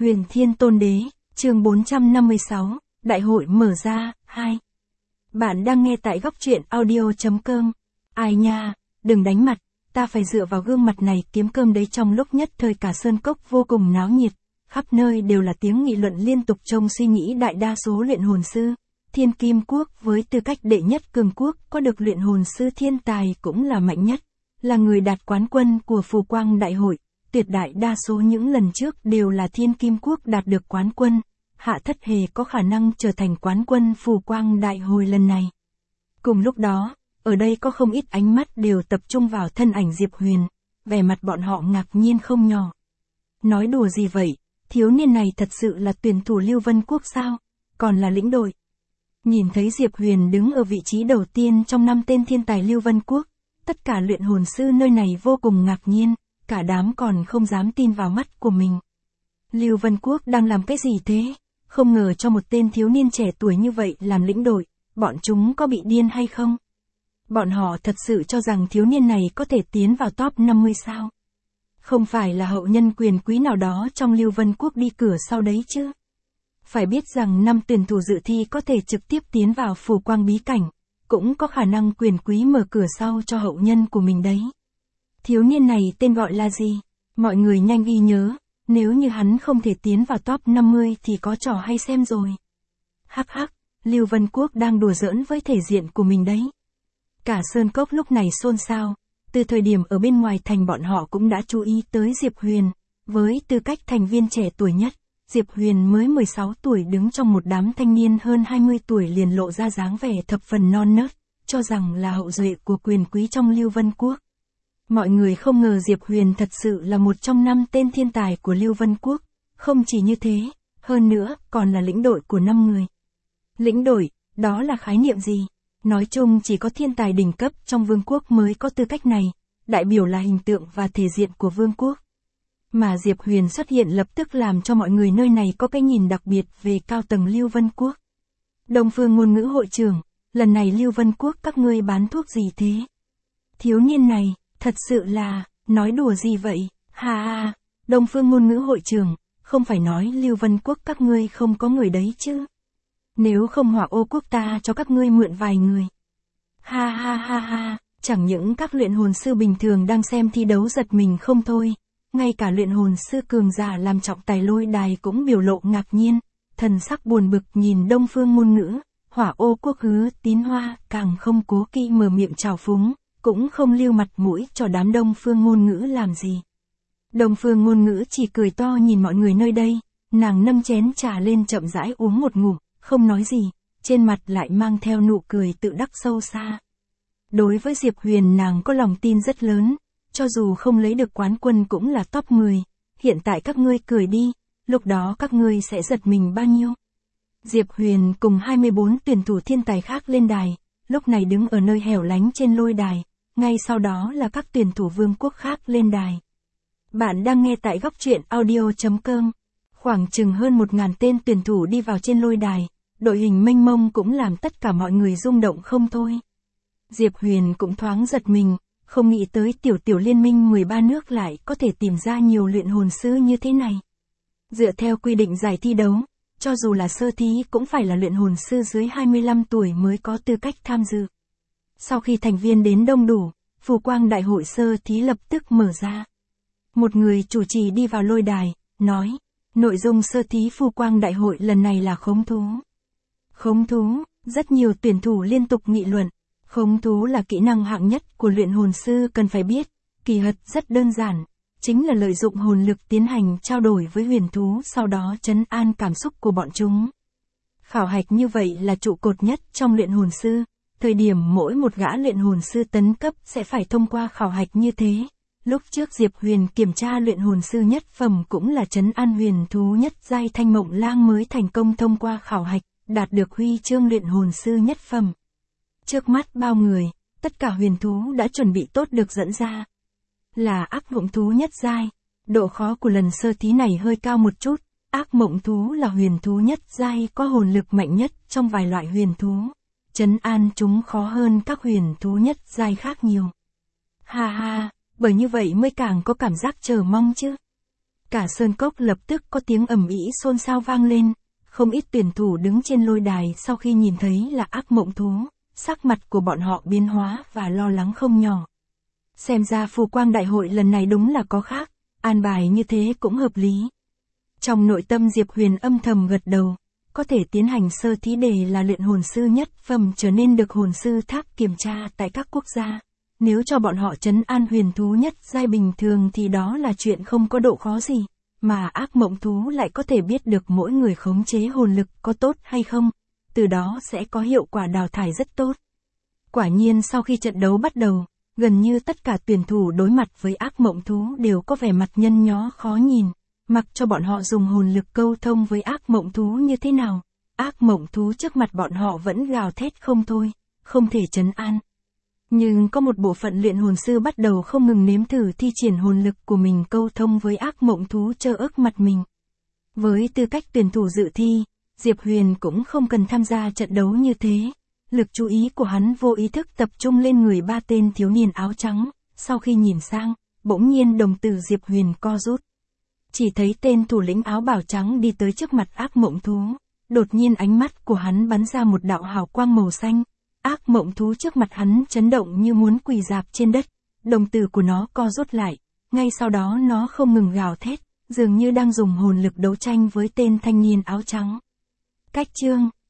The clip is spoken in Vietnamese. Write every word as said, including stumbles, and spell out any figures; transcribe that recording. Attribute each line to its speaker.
Speaker 1: Huyền Thiên Tôn Đế, chương bốn trăm năm mươi sáu, Đại hội mở ra, hai. Bạn đang nghe tại góc truyện audio.com. Ai nha, đừng đánh mặt, ta phải dựa vào gương mặt này kiếm cơm đấy. Trong lúc nhất thời cả sơn cốc vô cùng náo nhiệt, khắp nơi đều là tiếng nghị luận liên tục. Trong suy nghĩ đại đa số luyện hồn sư, Thiên Kim Quốc với tư cách đệ nhất cường quốc có được luyện hồn sư thiên tài cũng là mạnh nhất, là người đạt quán quân của Phù Quang Đại hội. Tuyệt đại đa số những lần trước đều là Thiên Kim Quốc đạt được quán quân, Hạ Thất hề có khả năng trở thành quán quân Phù Quang Đại hội lần này. Cùng lúc đó, ở đây có không ít ánh mắt đều tập trung vào thân ảnh Diệp Huyền, vẻ mặt bọn họ ngạc nhiên không nhỏ. Nói đùa gì vậy, thiếu niên này thật sự là tuyển thủ Lưu Vân Quốc sao, còn là lĩnh đội. Nhìn thấy Diệp Huyền đứng ở vị trí đầu tiên trong năm tên thiên tài Lưu Vân Quốc, tất cả luyện hồn sư nơi này vô cùng ngạc nhiên, cả đám còn không dám tin vào mắt của mình. Lưu Vân Quốc đang làm cái gì thế? Không ngờ cho một tên thiếu niên trẻ tuổi như vậy làm lĩnh đội, bọn chúng có bị điên hay không? Bọn họ thật sự cho rằng thiếu niên này có thể tiến vào top năm mươi sao? Không phải là hậu nhân quyền quý nào đó trong Lưu Vân Quốc đi cửa sau đấy chứ? Phải biết rằng năm tuyển thủ dự thi có thể trực tiếp tiến vào Phù Quang bí cảnh, cũng có khả năng quyền quý mở cửa sau cho hậu nhân của mình đấy. Thiếu niên này tên gọi là gì? Mọi người nhanh ghi nhớ, nếu như hắn không thể tiến vào top năm mươi thì có trò hay xem rồi. Hắc hắc, Lưu Vân Quốc đang đùa giỡn với thể diện của mình đấy. Cả sơn cốc lúc này xôn xao, từ thời điểm ở bên ngoài thành bọn họ cũng đã chú ý tới Diệp Huyền, với tư cách thành viên trẻ tuổi nhất. Diệp Huyền mới mười sáu tuổi đứng trong một đám thanh niên hơn hai mươi tuổi liền lộ ra dáng vẻ thập phần non nớt, cho rằng là hậu duệ của quyền quý trong Lưu Vân Quốc. Mọi người không ngờ Diệp Huyền thật sự là một trong năm tên thiên tài của Lưu Vân Quốc, không chỉ như thế, hơn nữa còn là lĩnh đội của năm người. Lĩnh đội, đó là khái niệm gì? Nói chung chỉ có thiên tài đỉnh cấp trong vương quốc mới có tư cách này, đại biểu là hình tượng và thể diện của vương quốc. Mà Diệp Huyền xuất hiện lập tức làm cho mọi người nơi này có cái nhìn đặc biệt về cao tầng Lưu Vân Quốc. Đông Phương ngôn ngữ hội trưởng, lần này Lưu Vân Quốc các ngươi bán thuốc gì thế? Thiếu niên này, thật sự là, nói đùa gì vậy, ha ha, Đông Phương ngôn ngữ hội trưởng, không phải nói Lưu Vân Quốc các ngươi không có người đấy chứ? Nếu không Hỏa Ô Quốc ta cho các ngươi mượn vài người. Ha ha ha ha, chẳng những các luyện hồn sư bình thường đang xem thi đấu giật mình không thôi. Ngay cả luyện hồn sư cường giả làm trọng tài lôi đài cũng biểu lộ ngạc nhiên, thần sắc buồn bực nhìn Đông Phương ngôn ngữ, Hỏa Ô Quốc Hứa Tín Hoa càng không cố kỵ mở miệng trào phúng, cũng không lưu mặt mũi cho đám Đông Phương ngôn ngữ làm gì. Đông Phương ngôn ngữ chỉ cười to nhìn mọi người nơi đây, nàng nâng chén trà lên chậm rãi uống một ngụm, không nói gì, trên mặt lại mang theo nụ cười tự đắc sâu xa. Đối với Diệp Huyền nàng có lòng tin rất lớn. Cho dù không lấy được quán quân cũng là top mười, hiện tại các ngươi cười đi, lúc đó các ngươi sẽ giật mình bao nhiêu. Diệp Huyền cùng hai mươi bốn tuyển thủ thiên tài khác lên đài, lúc này đứng ở nơi hẻo lánh trên lôi đài, ngay sau đó là các tuyển thủ vương quốc khác lên đài. Bạn đang nghe tại góc truyện audio.com, khoảng chừng hơn một ngàn tên tuyển thủ đi vào trên lôi đài, đội hình mênh mông cũng làm tất cả mọi người rung động không thôi. Diệp Huyền cũng thoáng giật mình. Không nghĩ tới tiểu tiểu liên minh mười ba nước lại có thể tìm ra nhiều luyện hồn sư như thế này. Dựa theo quy định giải thi đấu, cho dù là sơ thí cũng phải là luyện hồn sư dưới hai mươi lăm tuổi mới có tư cách tham dự. Sau khi thành viên đến đông đủ, Phù Quang Đại hội sơ thí lập tức mở ra. Một người chủ trì đi vào lôi đài, nói, nội dung sơ thí Phù Quang Đại hội lần này là khống thú. Khống thú, rất nhiều tuyển thủ liên tục nghị luận. Khống thú là kỹ năng hạng nhất của luyện hồn sư cần phải biết, kỳ thật rất đơn giản, chính là lợi dụng hồn lực tiến hành trao đổi với huyền thú sau đó trấn an cảm xúc của bọn chúng. Khảo hạch như vậy là trụ cột nhất trong luyện hồn sư, thời điểm mỗi một gã luyện hồn sư tấn cấp sẽ phải thông qua khảo hạch như thế. Lúc trước Diệp Huyền kiểm tra luyện hồn sư nhất phẩm cũng là trấn an huyền thú nhất giai Thanh Mộng Lang mới thành công thông qua khảo hạch, đạt được huy chương luyện hồn sư nhất phẩm. Trước mắt bao người, tất cả huyền thú đã chuẩn bị tốt được dẫn ra. Là ác mộng thú nhất giai, độ khó của lần sơ thí này hơi cao một chút, ác mộng thú là huyền thú nhất giai có hồn lực mạnh nhất trong vài loại huyền thú. Trấn an chúng khó hơn các huyền thú nhất giai khác nhiều. Ha ha, bởi như vậy mới càng có cảm giác chờ mong chứ. Cả sơn cốc lập tức có tiếng ầm ĩ xôn xao vang lên, không ít tuyển thủ đứng trên lôi đài sau khi nhìn thấy là ác mộng thú, sắc mặt của bọn họ biến hóa và lo lắng không nhỏ. Xem ra phù quang đại hội lần này đúng là có khác, an bài như thế cũng hợp lý. Trong nội tâm Diệp Huyền âm thầm gật đầu, có thể tiến hành sơ thí để là luyện hồn sư nhất phẩm trở nên được hồn sư tháp kiểm tra tại các quốc gia. Nếu cho bọn họ trấn an huyền thú nhất giai bình thường thì đó là chuyện không có độ khó gì, mà ác mộng thú lại có thể biết được mỗi người khống chế hồn lực có tốt hay không, từ đó sẽ có hiệu quả đào thải rất tốt. Quả nhiên sau khi trận đấu bắt đầu, gần như tất cả tuyển thủ đối mặt với ác mộng thú đều có vẻ mặt nhăn nhó khó nhìn, mặc cho bọn họ dùng hồn lực câu thông với ác mộng thú như thế nào, ác mộng thú trước mặt bọn họ vẫn gào thét không thôi, không thể trấn an. Nhưng có một bộ phận luyện hồn sư bắt đầu không ngừng nếm thử thi triển hồn lực của mình câu thông với ác mộng thú trơ ức mặt mình. Với tư cách tuyển thủ dự thi, Diệp Huyền cũng không cần tham gia trận đấu như thế. Lực chú ý của hắn vô ý thức tập trung lên người ba tên thiếu niên áo trắng, sau khi nhìn sang, bỗng nhiên đồng tử Diệp Huyền co rút. Chỉ thấy tên thủ lĩnh áo bào trắng đi tới trước mặt ác mộng thú, đột nhiên ánh mắt của hắn bắn ra một đạo hào quang màu xanh. Ác mộng thú trước mặt hắn chấn động như muốn quỳ rạp trên đất, đồng tử của nó co rút lại, ngay sau đó nó không ngừng gào thét, dường như đang dùng hồn lực đấu tranh với tên thanh niên áo trắng. Cách chương,